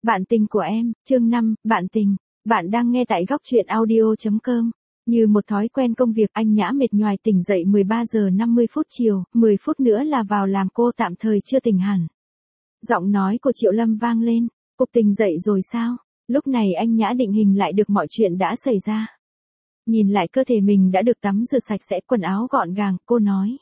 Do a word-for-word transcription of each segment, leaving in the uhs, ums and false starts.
Bạn tình của em, chương năm, bạn tình. Bạn đang nghe tại góc truyện audio chấm com. Như một thói quen công việc, anh Nhã mệt nhoài tỉnh dậy mười ba giờ năm mươi phút chiều, mười phút nữa là vào làm, cô tạm thời chưa tỉnh hẳn. Giọng nói của Triệu Lâm vang lên, "Cục tỉnh dậy rồi sao?" Lúc này anh Nhã định hình lại được mọi chuyện đã xảy ra. Nhìn lại cơ thể mình đã được tắm rửa sạch sẽ, quần áo gọn gàng, cô nói.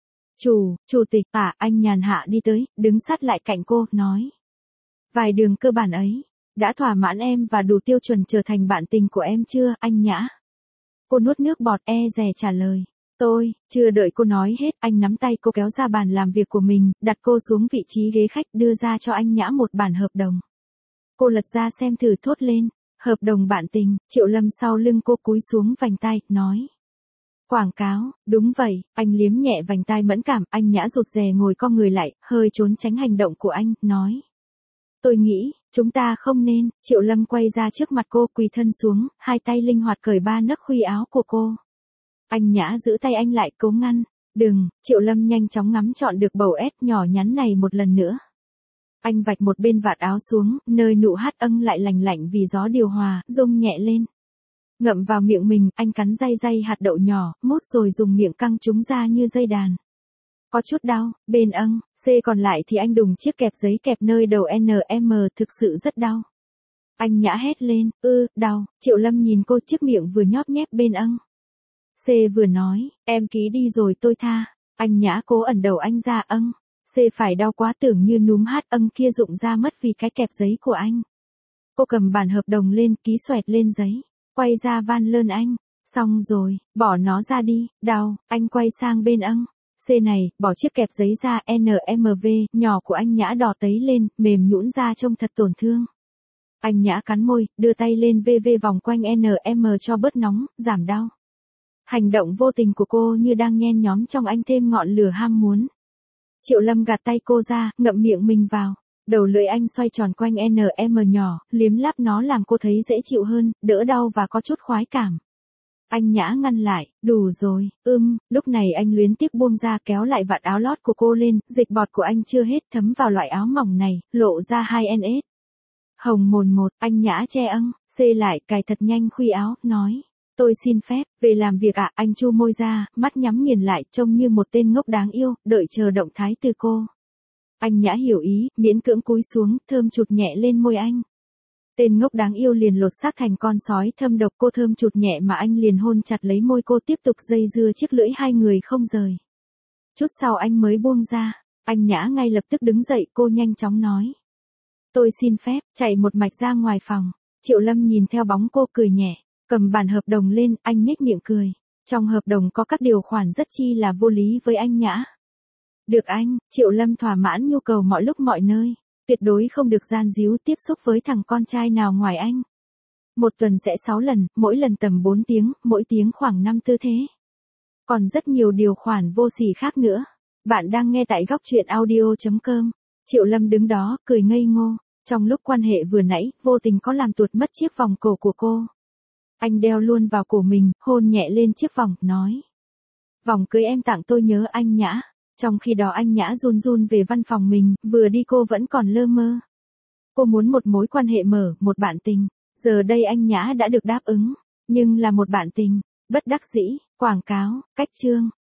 Chủ, chủ tịch, à, anh nhàn hạ đi tới, đứng sát lại cạnh cô, nói. Vài đường cơ bản ấy, đã thỏa mãn em và đủ tiêu chuẩn trở thành bạn tình của em chưa, anh Nhã? Cô nuốt nước bọt, e dè trả lời. Tôi, chưa đợi cô nói hết, anh nắm tay cô kéo ra bàn làm việc của mình, đặt cô xuống vị trí ghế khách, đưa ra cho anh Nhã một bản hợp đồng. Cô lật ra xem thử, thốt lên. Hợp đồng bạn tình. Triệu Lâm sau lưng cô cúi xuống vành tai, nói. Quảng cáo, đúng vậy, anh liếm nhẹ vành tai mẫn cảm, anh Nhã rụt rè ngồi co người lại, hơi trốn tránh hành động của anh, nói. Tôi nghĩ, chúng ta không nên. Triệu Lâm quay ra trước mặt cô, quỳ thân xuống, hai tay linh hoạt cởi ba nấc khuy áo của cô. Anh Nhã giữ tay anh lại, cố ngăn. Đừng. Triệu Lâm nhanh chóng ngắm trọn được bầu ép nhỏ nhắn này một lần nữa. Anh vạch một bên vạt áo xuống, nơi nụ hát âng lại lành lạnh vì gió điều hòa, rung nhẹ lên. Ngậm vào miệng mình, anh cắn day day hạt đậu nhỏ, mốt rồi dùng miệng căng chúng ra như dây đàn. Có chút đau, bên âng, C còn lại thì anh đùng chiếc kẹp giấy kẹp nơi đầu en em, thực sự rất đau. Anh Nhã hét lên, ư, đau. Triệu Lâm nhìn cô, chiếc miệng vừa nhóp nhép bên âng. C vừa nói, em ký đi rồi tôi tha. Anh Nhã cố ẩn đầu anh ra, âng. C phải đau quá, tưởng như núm hát âng kia rụng ra mất vì cái kẹp giấy của anh. Cô cầm bản hợp đồng lên, ký xoẹt lên giấy, quay ra van lơn anh. Xong rồi, bỏ nó ra đi, đau. Anh quay sang bên âng. C này, bỏ chiếc kẹp giấy ra, en em vê, nhỏ của anh Nhã đỏ tấy lên, mềm nhũn ra trông thật tổn thương. Anh Nhã cắn môi, đưa tay lên vê vê vòng quanh en em cho bớt nóng, giảm đau. Hành động vô tình của cô như đang nhen nhóm trong anh thêm ngọn lửa ham muốn. Triệu Lâm gạt tay cô ra, ngậm miệng mình vào. Đầu lưỡi anh xoay tròn quanh en em nhỏ, liếm láp nó làm cô thấy dễ chịu hơn, đỡ đau và có chút khoái cảm. Anh Nhã ngăn lại, đủ rồi, ưm, lúc này anh luyến tiếc buông ra, kéo lại vạt áo lót của cô lên, dịch bọt của anh chưa hết thấm vào loại áo mỏng này, lộ ra hai en ét. Hồng mồn một, anh Nhã che âng, C lại, cài thật nhanh khuy áo, nói. Tôi xin phép, về làm việc ạ, anh chu môi ra, mắt nhắm nghiền lại, trông như một tên ngốc đáng yêu, đợi chờ động thái từ cô. Anh Nhã hiểu ý, miễn cưỡng cúi xuống, thơm chụt nhẹ lên môi anh. Tên ngốc đáng yêu liền lột xác thành con sói thâm độc, cô thơm chụt nhẹ mà anh liền hôn chặt lấy môi cô, tiếp tục dây dưa chiếc lưỡi hai người không rời. Chút sau anh mới buông ra, anh Nhã ngay lập tức đứng dậy, cô nhanh chóng nói. Tôi xin phép, chạy một mạch ra ngoài phòng. Triệu Lâm nhìn theo bóng cô cười nhẹ. Cầm bản hợp đồng lên, anh nhếch miệng cười. Trong hợp đồng có các điều khoản rất chi là vô lý với anh Nhã. Được anh, Triệu Lâm thỏa mãn nhu cầu mọi lúc mọi nơi. Tuyệt đối không được gian díu tiếp xúc với thằng con trai nào ngoài anh. Một tuần sẽ sáu lần, mỗi lần tầm bốn tiếng, mỗi tiếng khoảng năm tư thế. Còn rất nhiều điều khoản vô sỉ khác nữa. Bạn đang nghe tại góc truyện audio chấm com. Triệu Lâm đứng đó, cười ngây ngô. Trong lúc quan hệ vừa nãy, vô tình có làm tuột mất chiếc vòng cổ của cô. Anh đeo luôn vào cổ mình, hôn nhẹ lên chiếc vòng, nói. Vòng cưới em tặng tôi nhớ anh Nhã. Trong khi đó anh Nhã run run về văn phòng mình, vừa đi cô vẫn còn lơ mơ. Cô muốn một mối quan hệ mở, một bạn tình. Giờ đây anh Nhã đã được đáp ứng, nhưng là một bạn tình. Bất đắc dĩ, quảng cáo, cách chương.